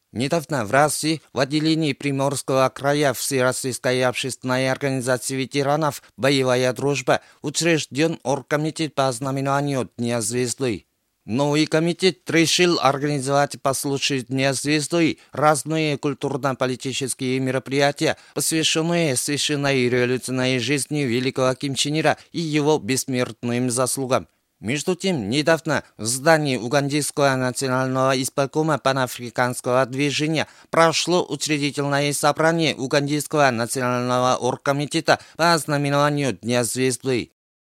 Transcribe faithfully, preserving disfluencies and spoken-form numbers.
Недавно в России в отделении Приморского края Всероссийской общественной организации ветеранов «Боевая дружба» учрежден оргкомитет по знаменованию Дня Звезды. Новый комитет решил организовать по случаю Дня Звезды разные культурно-политические мероприятия, посвященные священной революционной жизни великого Ким Чен Ира и его бессмертным заслугам. Между тем, недавно в здании Угандийского национального исполкома панафриканского движения прошло учредительное собрание Угандийского национального оргкомитета по знаменованию Дня Звезды.